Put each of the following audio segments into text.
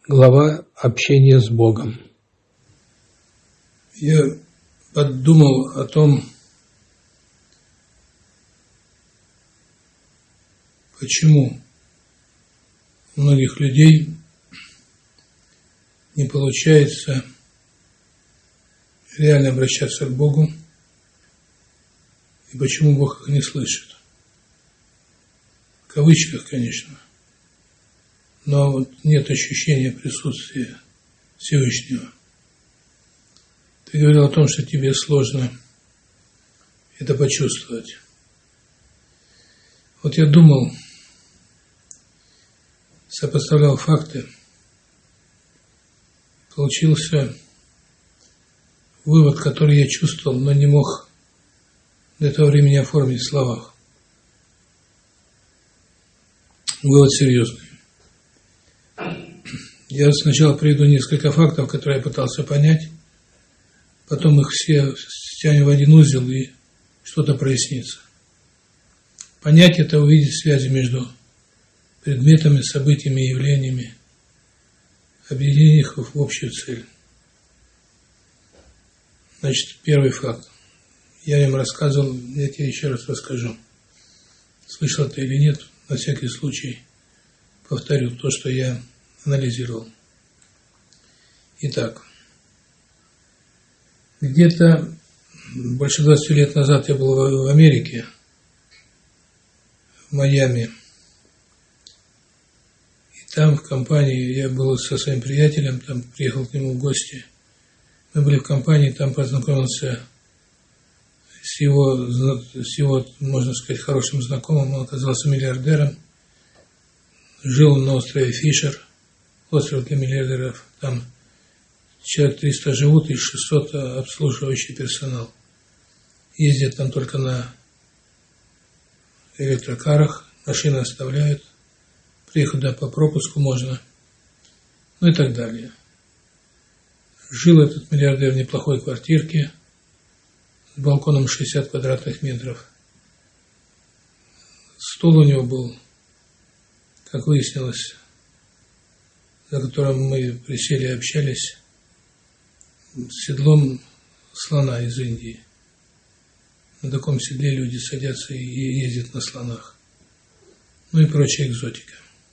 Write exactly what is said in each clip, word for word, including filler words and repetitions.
Глава «Общение с Богом». Я подумал о том, почему у многих людей не получается реально обращаться к Богу, и почему Бог их не слышит. В кавычках, конечно. Но вот нет ощущения присутствия Всевышнего. Ты говорил о том, что тебе сложно это почувствовать. Вот я думал, сопоставлял факты, получился вывод, который я чувствовал, но не мог до этого времени оформить в словах. Вывод серьезный. Я сначала приведу несколько фактов, которые я пытался понять, потом их все стянем в один узел и что-то прояснится. Понять – это увидеть связи между предметами, событиями и явлениями, объединить их в общую цель. Значит, первый факт. Я им рассказывал, я тебе еще раз расскажу. Слышал ты или нет, на всякий случай повторю то, что я анализировал. Итак, где-то больше двадцати лет назад я был в Америке, в Майами. И там в компании, я был со своим приятелем, там приехал к нему в гости. Мы были в компании, там познакомился с его, с его, можно сказать, хорошим знакомым. Он оказался миллиардером. Жил на острове Фишер, остров для миллиардеров. Там человек триста живут и шестьсот обслуживающий персонал. Ездят там только на электрокарах, машины оставляют, приехать туда по пропуску можно, ну и так далее. Жил этот миллиардер в неплохой квартирке с балконом шестьдесят квадратных метров. Стол у него был, как выяснилось, за которым мы присели и общались, с седлом слона из Индии. На таком седле люди садятся и ездят на слонах. Ну и прочая экзотика.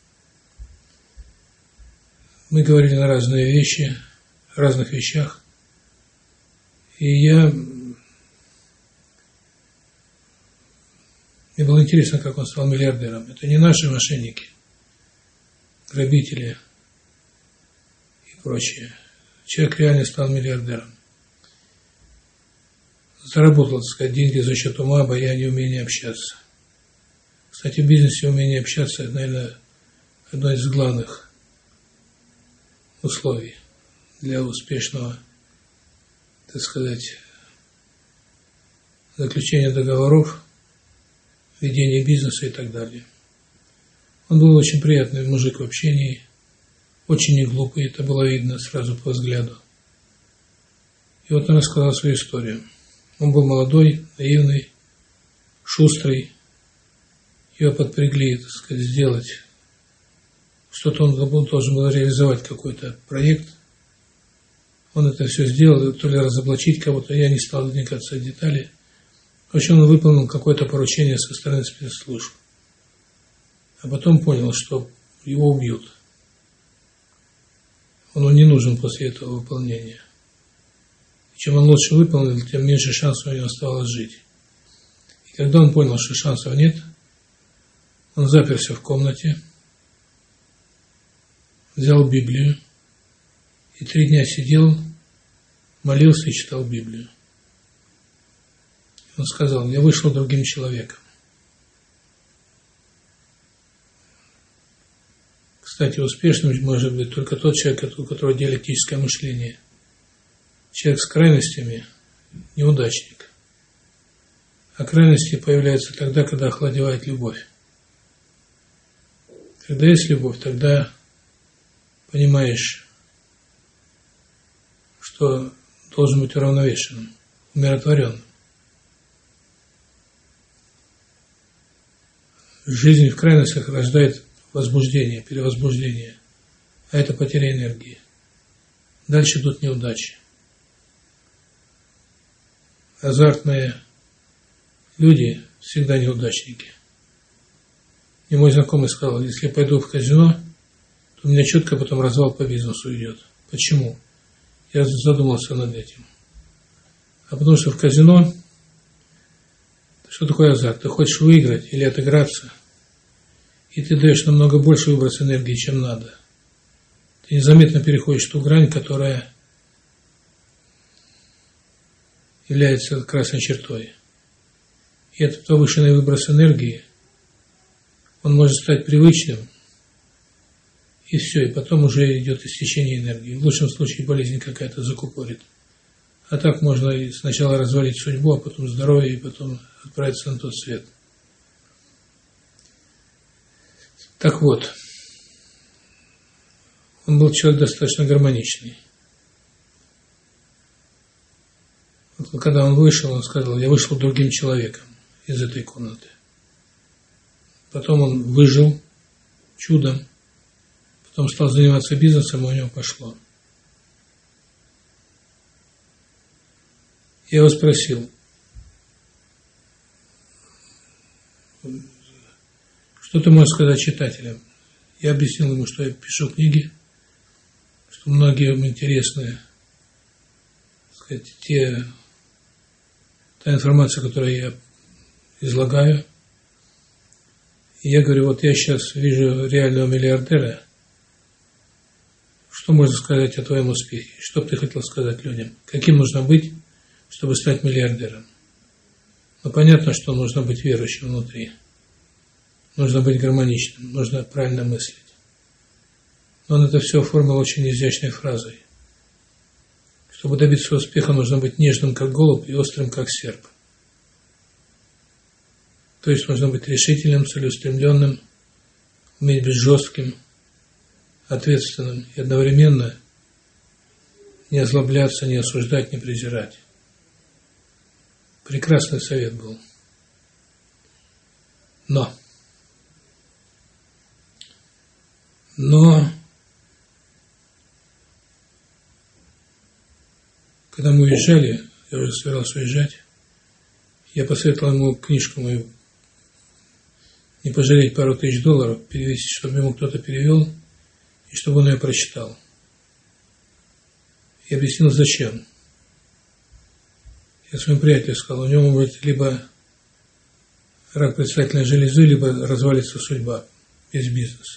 Мы говорили на разные вещи, о разных вещах. И я... Мне было интересно, как он стал миллиардером. Это не наши мошенники, грабители и прочее. Человек реально стал миллиардером. Заработал, так сказать, деньги за счет ума, обаяния, умения общаться. Кстати, в бизнесе умение общаться – это, наверное, одно из главных условий для успешного, так сказать, заключения договоров, ведения бизнеса и так далее. Он был очень приятный мужик в общении, очень неглупый, это было видно сразу по взгляду. И вот он рассказал свою историю. Он был молодой, наивный, шустрый. Его подпрягли, так сказать, сделать. Что-то он должен был реализовать, какой-то проект. Он это все сделал, то ли разоблачить кого-то, я не стал вникаться в детали. В общем, он выполнил какое-то поручение со стороны спецслужб. А потом понял, что его убьют. Он не нужен после этого выполнения. Чем он лучше выполнил, тем меньше шансов у него оставалось жить. И когда он понял, что шансов нет, он заперся в комнате, взял Библию и три дня сидел, молился и читал Библию. Он сказал: я вышел другим человеком. Кстати, успешным может быть только тот человек, у которого диалектическое мышление. Человек с крайностями – неудачник. А крайности появляются тогда, когда охладевает любовь. Когда есть любовь, тогда понимаешь, что должен быть уравновешенным, умиротворенным. Жизнь в крайностях рождает возбуждение, перевозбуждение. а это потеря энергии. Дальше идут неудачи. Азартные люди всегда неудачники. И мой знакомый сказал, если я пойду в казино, то у меня четко потом развал по бизнесу идет. Почему? Я задумался над этим. А потому что в казино, что такое азарт? Ты хочешь выиграть или отыграться, и ты даешь намного больше выброс энергии, чем надо. Ты незаметно переходишь ту грань, которая является красной чертой. И этот повышенный выброс энергии, он может стать привычным, и все, и потом уже идет истечение энергии. В лучшем случае болезнь какая-то закупорит. А так можно и сначала развалить судьбу, а потом здоровье, и потом отправиться на тот свет. Так вот, он был человек достаточно гармоничный. Вот когда он вышел, он сказал, я вышел другим человеком из этой комнаты. Потом он выжил чудом, потом стал заниматься бизнесом, и у него пошло. Я его спросил, что ты можешь сказать читателям? Я объяснил ему, что я пишу книги, что многим интересны, так сказать, те, та информация, которую я излагаю. И я говорю, вот я сейчас вижу реального миллиардера, что можно сказать о твоем успехе? Что бы ты хотел сказать людям? Каким нужно быть, чтобы стать миллиардером? Ну, понятно, что нужно быть верующим внутри. Нужно быть гармоничным, нужно правильно мыслить. Но он это все оформил очень изящной фразой. Чтобы добиться успеха, нужно быть нежным, как голубь, и острым, как серп. То есть нужно быть решительным, целеустремленным, уметь быть жестким, ответственным и одновременно не озлобляться, не осуждать, не презирать. Прекрасный совет был. Но, но, когда мы уезжали, я уже собирался уезжать, я посоветовал ему книжку мою, не пожалеть пару тысяч долларов, перевести, чтобы ему кто-то перевел, и чтобы он ее прочитал. Я объяснил, зачем. Я своему приятелю сказал, у него может быть либо рак предстательной железы, либо развалится судьба, весь бизнес.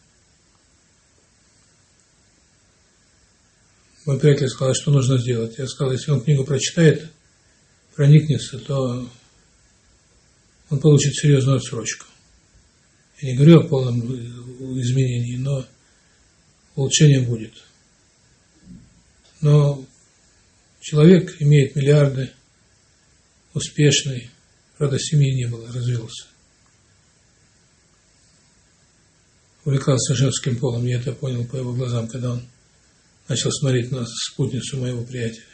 Мой приятель сказал, что нужно сделать. Я сказал, если он книгу прочитает, проникнется, то он получит серьезную отсрочку. Я не говорю о полном изменении, но улучшение будет. Но человек имеет миллиарды, успешный, правда, семьи не было, развелся. Увлекался женским полом, я это понял по его глазам, когда он начал смотреть на спутницу моего приятеля.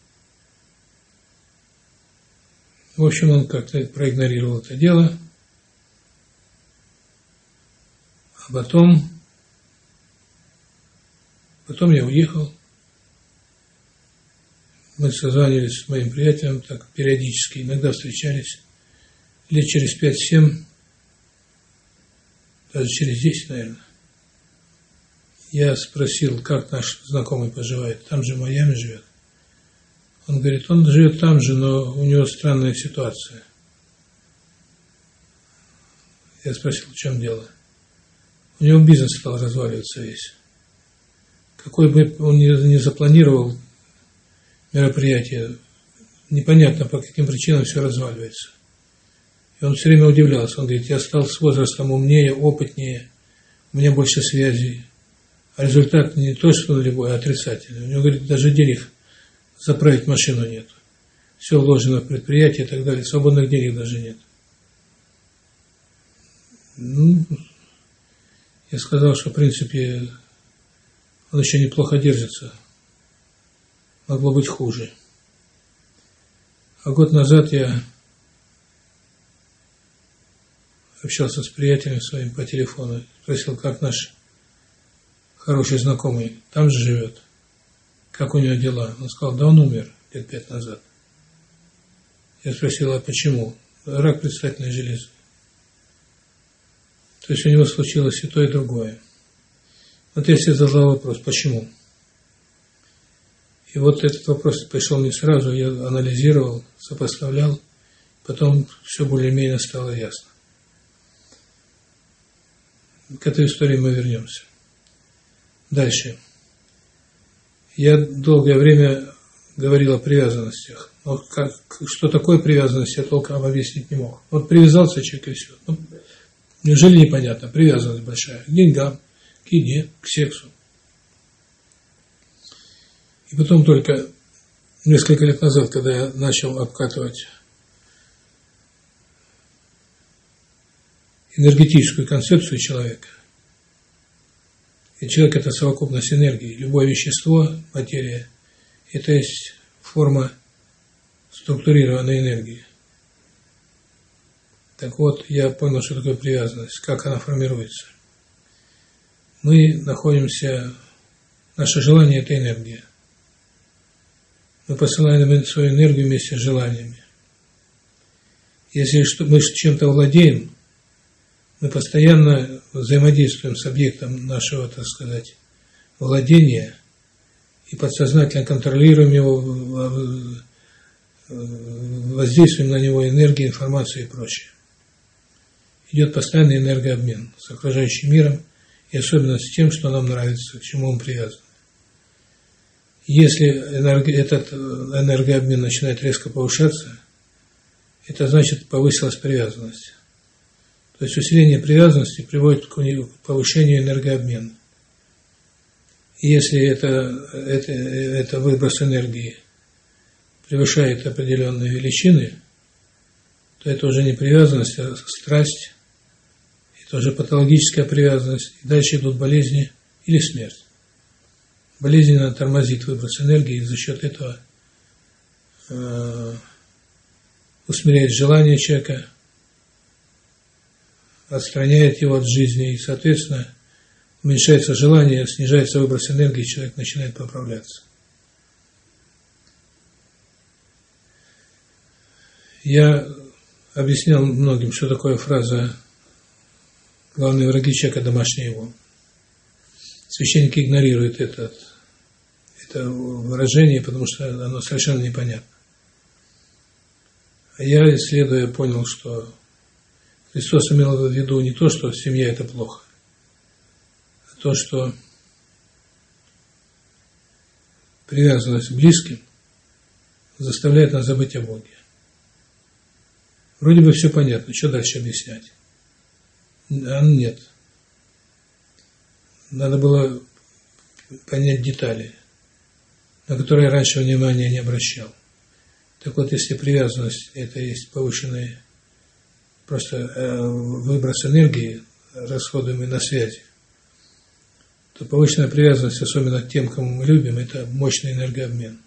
В общем, он как-то проигнорировал это дело. А потом, потом я уехал. Мы созванивались с моим приятелем, так периодически, иногда встречались. Лет через пять-семь, даже через десять, наверное. Я спросил, как наш знакомый поживает. Там же в Майами живет. Он говорит, он живет там же, но у него странная ситуация. Я спросил, в чем дело. У него бизнес стал разваливаться весь. Какой бы он ни запланировал мероприятие, непонятно, по каким причинам все разваливается. И он все время удивлялся. Он говорит, я стал с возрастом умнее, опытнее, у меня больше связей. А результат не то, что нулевой, а отрицательный. У него, говорит, даже денег заправить машину нет. Все вложено в предприятие и так далее. Свободных денег даже нет. Ну, я сказал, что, в принципе, он еще неплохо держится. Могло быть хуже. А год назад я общался с приятелем своим по телефону. Спросил, как наш хороший знакомый, там же живет. Как у него дела? Он сказал, да он умер лет пять назад. Я спросил, а почему? Рак предстательной железы. То есть у него случилось и то, и другое. Вот я себе задал вопрос, почему? И вот этот вопрос пришел мне сразу, я анализировал, сопоставлял, потом все более-менее стало ясно. К этой истории мы вернемся. Дальше. Я долгое время говорил о привязанностях. Но как, что такое привязанность, я толком объяснить не мог. Вот привязался человек и все. Ну, неужели непонятно? Привязанность большая к деньгам, к еде, к сексу. И потом только несколько лет назад, когда я начал обкатывать энергетическую концепцию человека, и человек – это совокупность энергии. Любое вещество, материя – это есть форма структурированной энергии. Так вот, я понял, что такое привязанность, как она формируется. Мы находимся, наше желание – это энергия. Мы посылаем свою энергию вместе с желаниями. Если мы чем-то владеем, мы постоянно взаимодействуем с объектом нашего, так сказать, владения и подсознательно контролируем его, воздействуем на него энергией, информацией и прочее. Идет постоянный энергообмен с окружающим миром и особенно с тем, что нам нравится, к чему он привязан. Если энерго, этот энергообмен начинает резко повышаться, это значит повысилась привязанность. То есть усиление привязанности приводит к повышению энергообмена. И если это, это, это выброс энергии превышает определенные величины, то это уже не привязанность, а страсть, это уже патологическая привязанность, и дальше идут болезни или смерть. Болезненно тормозит выброс энергии, и за счет этого э, усмиряет желание человека, отстраняет его от жизни, и, соответственно, уменьшается желание, снижается выброс энергии, и человек начинает поправляться. Я объяснял многим, что такое фраза «главные враги человека – домашний его». Священники игнорируют это, это выражение, потому что оно совершенно непонятно. А я, исследуя, понял, что Христос имел в виду не то, что семья – это плохо, а то, что привязанность к близким заставляет нас забыть о Боге. Вроде бы все понятно, что дальше объяснять? А нет. Надо было понять детали, на которые я раньше внимания не обращал. Так вот, если привязанность – это есть повышенный просто э, выброс энергии, расходуемый на связи, то повышенная привязанность, особенно к тем, кому мы любим, это мощный энергообмен.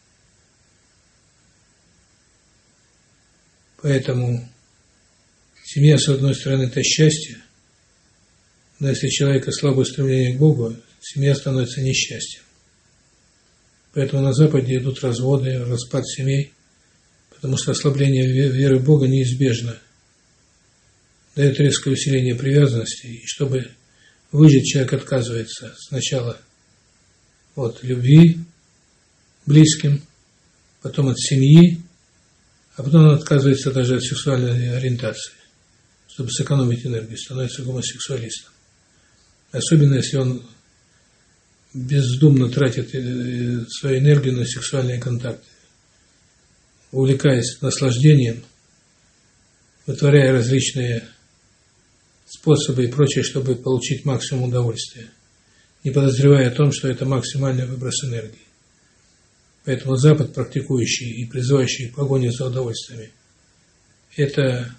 Поэтому семья, с одной стороны, это счастье, но если у человека слабое стремление к Богу, семья становится несчастьем. Поэтому на Западе идут разводы, распад семей, потому что ослабление веры в Бога неизбежно. Дает резкое усиление привязанности, и чтобы выжить, человек отказывается сначала от любви близким, потом от семьи, а потом он отказывается даже от сексуальной ориентации, чтобы сэкономить энергию, становится гомосексуалистом. Особенно, если он бездумно тратит свою энергию на сексуальные контакты, увлекаясь наслаждением, вытворяя различные способы и прочее, чтобы получить максимум удовольствия, не подозревая о том, что это максимальный выброс энергии. Поэтому Запад, практикующий и призывающий к погоне за удовольствиями, это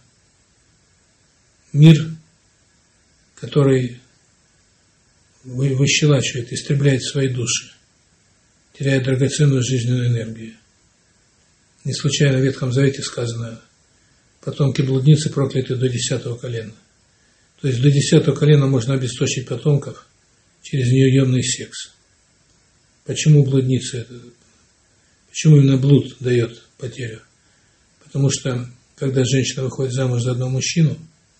мир, который выщелачивает, истребляет свои души, теряя драгоценную жизненную энергию. Не случайно в Ветхом Завете сказано: потомки блудницы прокляты до десятого колена. То есть до десятого колена можно обесточить потомков, через неуемный секс. Почему блудница это? Почему именно блуд дает потерю? Потому что, когда женщина выходит замуж за одного мужчину,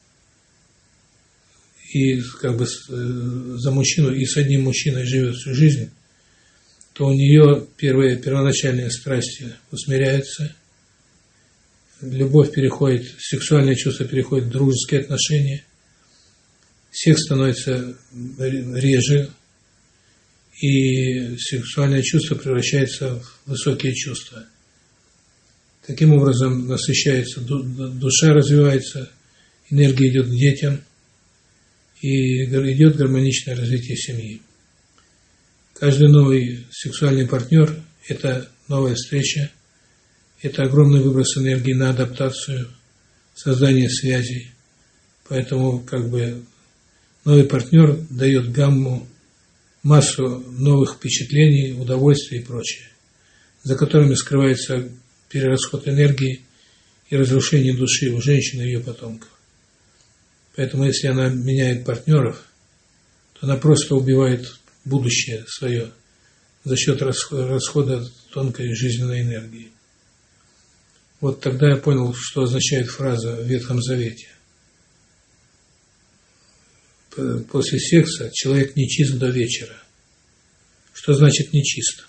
и как бы за мужчину, и с одним мужчиной живет всю жизнь, то у нее первые первоначальные страсти усмиряются, любовь переходит, сексуальное чувство переходит в дружеские отношения, секс становится реже, и сексуальное чувство превращается в высокие чувства. Таким образом насыщается душа, развивается, энергия идет к детям, и идет гармоничное развитие семьи. Каждый новый сексуальный партнер – это новая встреча, это огромный выброс энергии на адаптацию, создание связей. Поэтому как бы новый партнер дает гамму, массу новых впечатлений, удовольствий и прочее, за которыми скрывается перерасход энергии и разрушение души у женщины и ее потомков. Поэтому если она меняет партнеров, то она просто убивает будущее свое за счет расхода тонкой жизненной энергии. Вот тогда я понял, что означает фраза в Ветхом Завете. После секса человек нечист до вечера. Что значит нечист?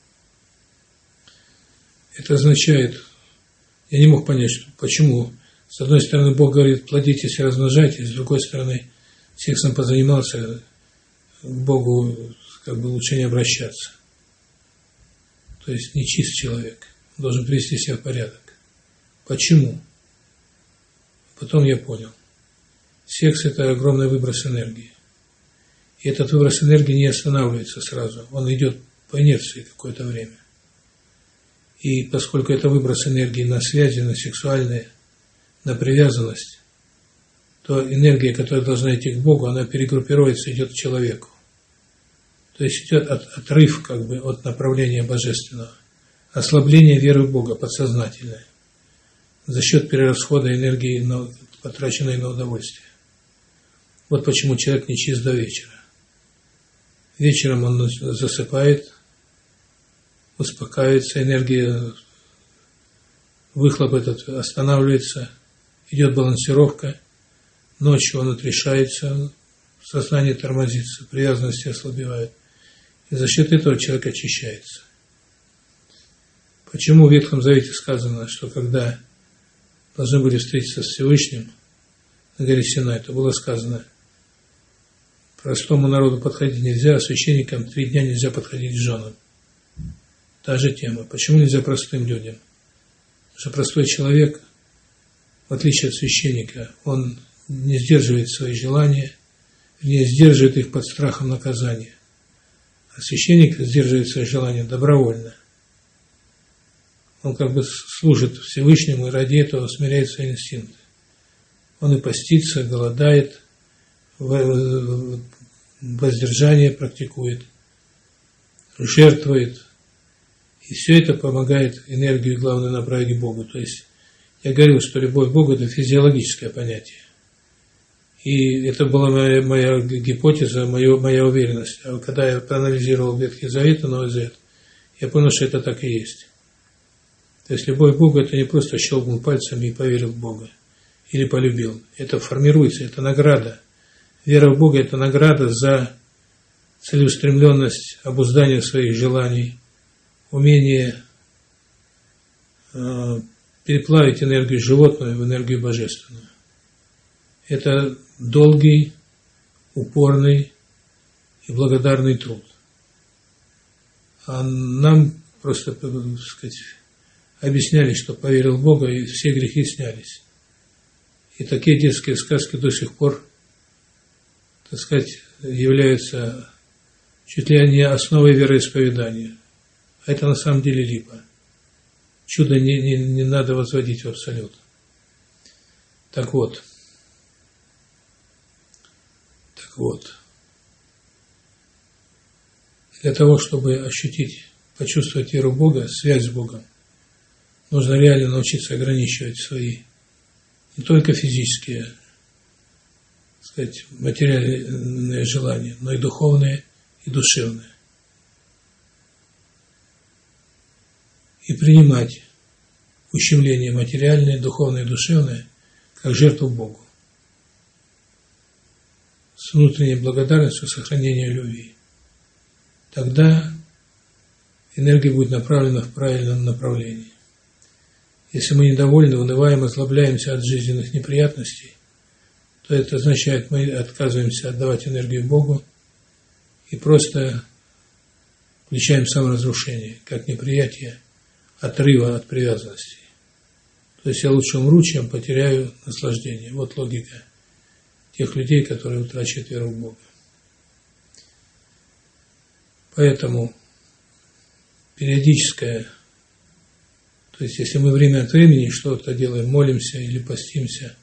Это означает, я не мог понять, почему. С одной стороны, Бог говорит, плодитесь и размножайтесь, с другой стороны, сексом позанимался, к Богу как бы лучше не обращаться. То есть нечист человек, должен привести себя в порядок. Почему? Потом я понял. Секс – это огромный выброс энергии. И этот выброс энергии не останавливается сразу, он идет по инерции какое-то время. И поскольку это выброс энергии на связи, на сексуальные, на привязанность, то энергия, которая должна идти к Богу, она перегруппируется, идет к человеку. То есть идет от, отрыв как бы от направления божественного, ослабление веры в Бога подсознательное за счет перерасхода энергии, на, потраченной на удовольствие. Вот почему человек нечист до вечера. Вечером он засыпает, успокаивается, энергия, выхлоп этот останавливается, идет балансировка, ночью он отрешается, сознание тормозится, привязанности ослабевают. И за счет этого человек очищается. Почему в Ветхом Завете сказано, что когда должны были встретиться с Всевышним на горе Синай, то было сказано, простому народу подходить нельзя, а священникам три дня нельзя подходить к женам. Та же тема. Почему нельзя простым людям? Потому что простой человек, в отличие от священника, он не сдерживает свои желания, не сдерживает их под страхом наказания. А священник сдерживает свои желания добровольно. Он как бы служит Всевышнему и ради этого смиряет свои инстинкты. Он и постится, голодает, воздержание практикует, жертвует. И все это помогает энергию, главное, направить к Богу. То есть я говорил, что любовь к Богу – это физиологическое понятие. И это была моя, моя гипотеза, моя, моя уверенность. А когда я проанализировал Ветхий Завет и Новый Завет, я понял, что это так и есть. То есть любовь к Богу – это не просто щелкнул пальцами и поверил в Бога. Или полюбил. Это формируется, это награда. Вера в Бога – это награда за целеустремленность, обуздание своих желаний, умение э, переплавить энергию животную в энергию божественную. Это долгий, упорный и благодарный труд. А нам просто, так сказать, объясняли, что поверил в Бога, и все грехи снялись. И такие детские сказки до сих пор, так сказать, являются чуть ли не основой вероисповедания. А это на самом деле липа. Чудо не, не, не надо возводить в абсолют. Так вот. Так вот. Для того, чтобы ощутить, почувствовать веру в Бога, связь с Богом, нужно реально научиться ограничивать свои не только физические сказать, материальные желания, но и духовные, и душевные. И принимать ущемление материальное, духовное и душевное как жертву Богу. С внутренней благодарностью, сохранением любви. Тогда энергия будет направлена в правильном направлении. Если мы недовольны, унываем, озлобляемся от жизненных неприятностей, то это означает, мы отказываемся отдавать энергию Богу и просто включаем саморазрушение, как неприятие отрыва от привязанности. То есть я лучше умру, чем потеряю наслаждение. Вот логика тех людей, которые утрачивают веру в Бога. Поэтому периодическое, то есть если мы время от времени что-то делаем, молимся или постимся,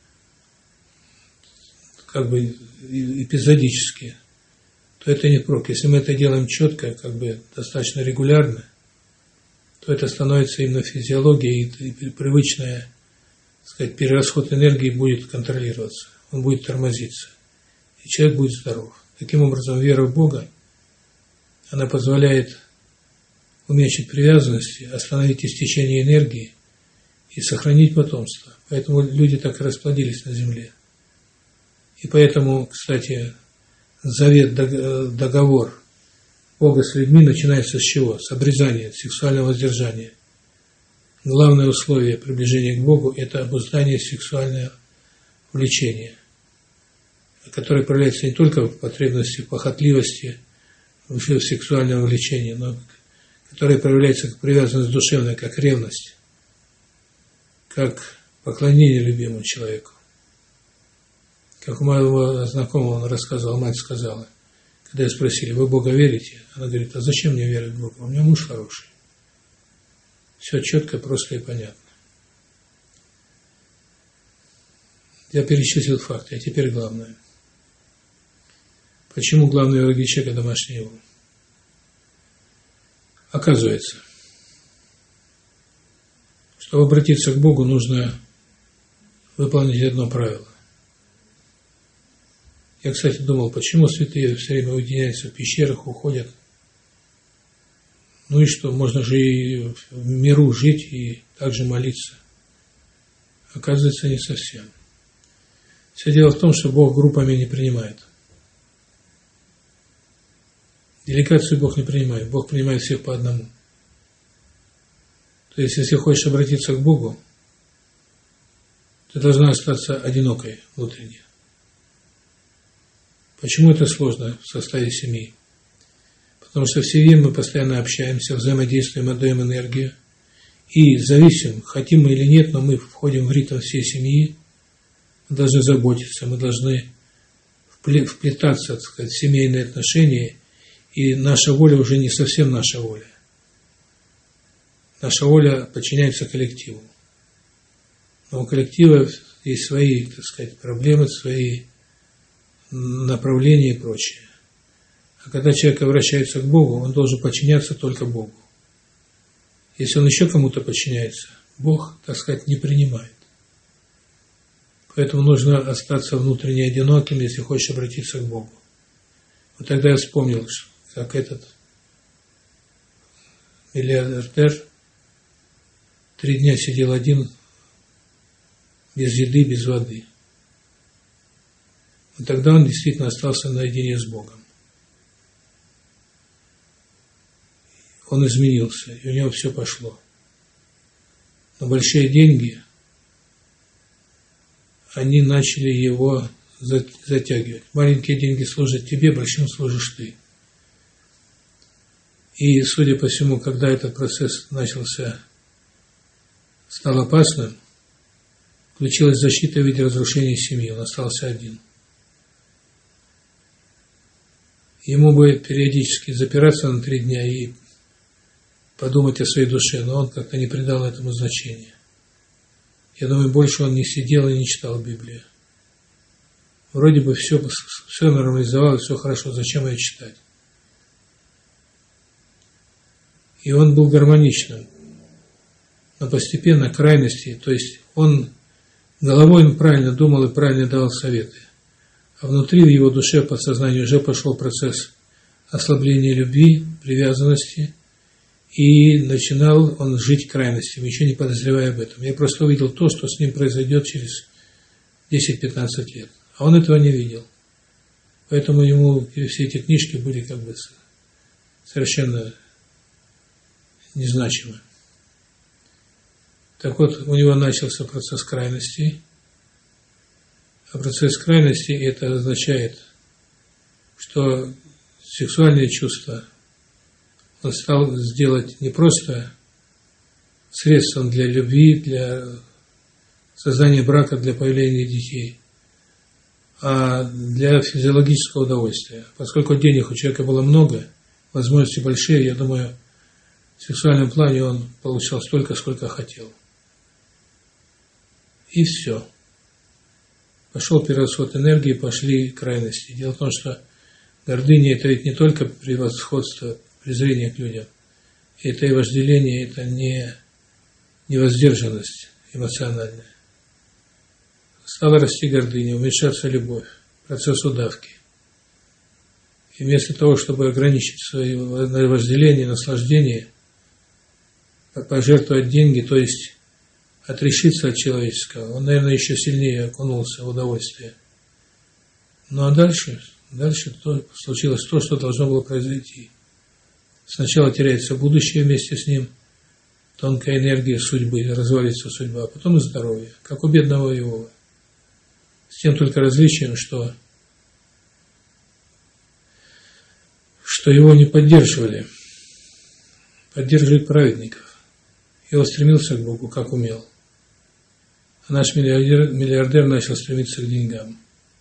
как бы эпизодически, то это не прок. Если мы это делаем четко, как бы достаточно регулярно, то это становится именно физиологией, и привычная, так сказать, перерасход энергии будет контролироваться, он будет тормозиться, и человек будет здоров. Таким образом, вера в Бога, она позволяет уменьшить привязанности, остановить истечение энергии и сохранить потомство. Поэтому люди так и расплодились на земле. И поэтому, кстати, завет, договор Бога с людьми начинается с чего? С обрезания, с сексуального воздержания. Главное условие приближения к Богу – это обуздание сексуального влечения, которое проявляется не только в потребности, в похотливости, в сексуальном влечении, но которое проявляется как привязанность душевная, как ревность, как поклонение любимому человеку. Как у моего знакомого он рассказывал, мать сказала, когда ее спросили: вы в Бога верите? Она говорит: а зачем мне верить в Бога? У меня муж хороший. Все четко, просто и понятно. Я перечислил факты, а теперь главное. Почему главные враги человека – домашний его? Оказывается, чтобы обратиться к Богу, нужно выполнить одно правило. Я, кстати, думал, почему святые все время уединяются в пещерах, уходят. Ну и что, можно же и в миру жить и также молиться. Оказывается, не совсем. Все дело в том, что Бог группами не принимает. Делегацию Бог не принимает. Бог принимает всех по одному. То есть, если хочешь обратиться к Богу, ты должна остаться одинокой внутренне. Почему это сложно в составе семьи? Потому что в семье мы постоянно общаемся, взаимодействуем, отдаем энергию. И зависим, хотим мы или нет, но мы входим в ритм всей семьи. Мы должны заботиться, мы должны вплетаться, так сказать, в семейные отношения. И наша воля уже не совсем наша воля. Наша воля подчиняется коллективу. Но у коллектива есть свои, так сказать, проблемы, свои направления и прочее. А когда человек обращается к Богу, он должен подчиняться только Богу. Если он еще кому-то подчиняется, Бог, так сказать, не принимает. Поэтому нужно остаться внутренне одиноким, если хочешь обратиться к Богу. Вот тогда я вспомнил, как этот миллиардер три дня сидел один, без еды, без воды. И тогда он действительно остался наедине с Богом. Он изменился, и у него все пошло. Но большие деньги, они начали его затягивать. Маленькие деньги служат тебе, большим служишь ты. И, судя по всему, когда этот процесс начался, стал опасным, включилась защита в виде разрушения семьи, он остался один. Ему бы периодически запираться на три дня и подумать о своей душе, но он как-то не придал этому значения. Я думаю, больше он не сидел и не читал Библию. Вроде бы все, все нормализовалось, все хорошо, зачем ее читать? И он был гармоничным, но постепенно крайности, то есть он головой правильно думал и правильно давал советы, А внутри, в его душе, в подсознании уже пошел процесс ослабления любви, привязанности, и начинал он жить крайностями, еще не подозревая об этом. Я просто увидел то, что с ним произойдет через десять-пятнадцать лет. А он этого не видел. Поэтому ему все эти книжки были как бы совершенно незначимы. Так вот, у него начался процесс крайностей. А процесс крайностей это означает, что сексуальные чувства он стал сделать не просто средством для любви, для создания брака, для появления детей, а для физиологического удовольствия. Поскольку денег у человека было много, возможности большие, я думаю, в сексуальном плане он получал столько, сколько хотел. И все. Пошел перерасход энергии, пошли крайности. Дело в том, что гордыня – это ведь не только превосходство, презрение к людям. Это и вожделение, это не, не воздержанность эмоциональная. Стала расти гордыня, уменьшаться любовь, процесс удавки. И вместо того, чтобы ограничить свои вожделение, наслаждение, пожертвовать деньги, то есть отрешиться от человеческого, он, наверное, еще сильнее окунулся в удовольствие. Ну а дальше, дальше то, случилось то, что должно было произойти. Сначала теряется будущее вместе с ним, тонкая энергия судьбы, развалится судьба, а потом и здоровье, как у бедного Иова. С тем только различием, что, что его не поддерживали, поддерживают праведников. Иов стремился к Богу, как умел. А наш миллиардер, миллиардер начал стремиться к деньгам.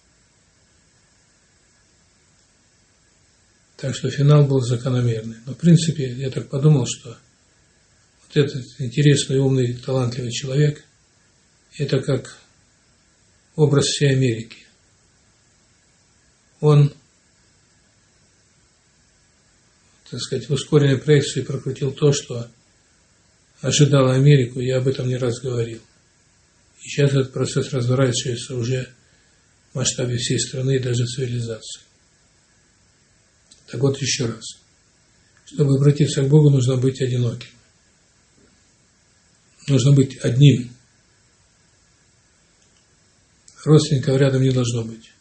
Так что финал был закономерный. Но в принципе, я так подумал, что вот этот интересный, умный, талантливый человек, это как образ всей Америки. Он, так сказать, в ускоренной проекции прокрутил то, что ожидала Америку, я об этом не раз говорил. И сейчас этот процесс разворачивается уже в масштабе всей страны и даже цивилизации. Так вот еще раз. Чтобы обратиться к Богу, нужно быть одиноким. Нужно быть одним. Родственников рядом не должно быть.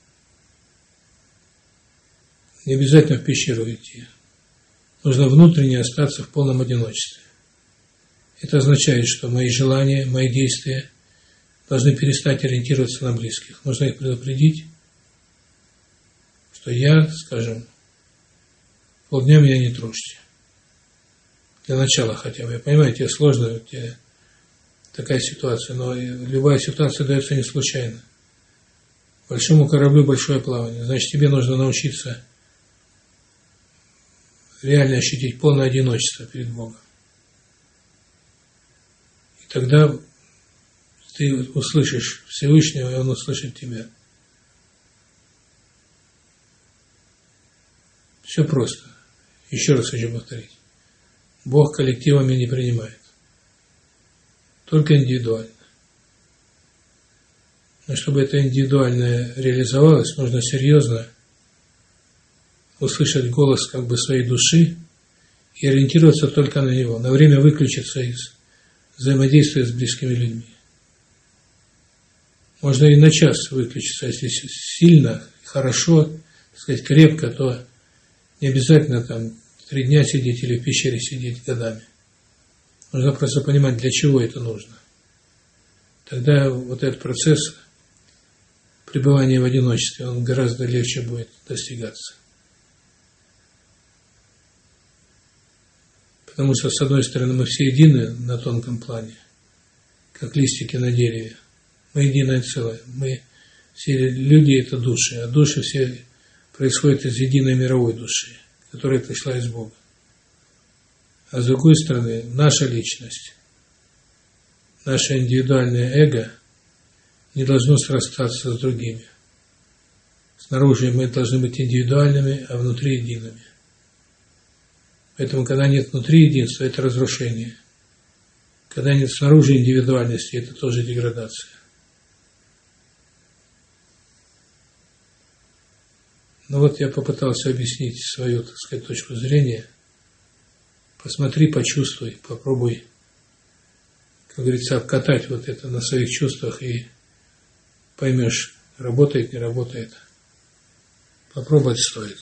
Не обязательно в пещеру идти. Нужно внутренне остаться в полном одиночестве. Это означает, что мои желания, мои действия должны перестать ориентироваться на близких. Нужно их предупредить, что я, скажем, полдня меня не трожьте. Для начала хотя бы. Понимаете, сложно, такая ситуация, но любая ситуация дается не случайно. Большому кораблю большое плавание. Значит, тебе нужно научиться реально ощутить полное одиночество перед Богом. И тогда ты услышишь Всевышнего, и Он услышит тебя. Все просто. Еще раз хочу повторить. Бог коллективами не принимает. Только индивидуально. Но чтобы это индивидуальное реализовалось, нужно серьезно услышать голос как бы своей души и ориентироваться только на него. На время выключиться из взаимодействия с близкими людьми. Можно и на час выключиться, если сильно, хорошо, так сказать, крепко, то не обязательно там три дня сидеть или в пещере сидеть годами. Нужно просто понимать, для чего это нужно. Тогда вот этот процесс пребывания в одиночестве, он гораздо легче будет достигаться. Потому что, с одной стороны, мы все едины на тонком плане, как листики на дереве. Мы единое целое. Мы все люди – это души, а души все происходят из единой мировой души, которая пришла из Бога. А с другой стороны, наша личность, наше индивидуальное эго не должно срастаться с другими. Снаружи мы должны быть индивидуальными, а внутри едиными. Поэтому, когда нет внутри единства, это разрушение. Когда нет снаружи индивидуальности, это тоже деградация. Ну вот я попытался объяснить свою, так сказать, точку зрения. Посмотри, почувствуй, попробуй, как говорится, обкатать вот это на своих чувствах и поймешь, работает, не работает. Попробовать стоит.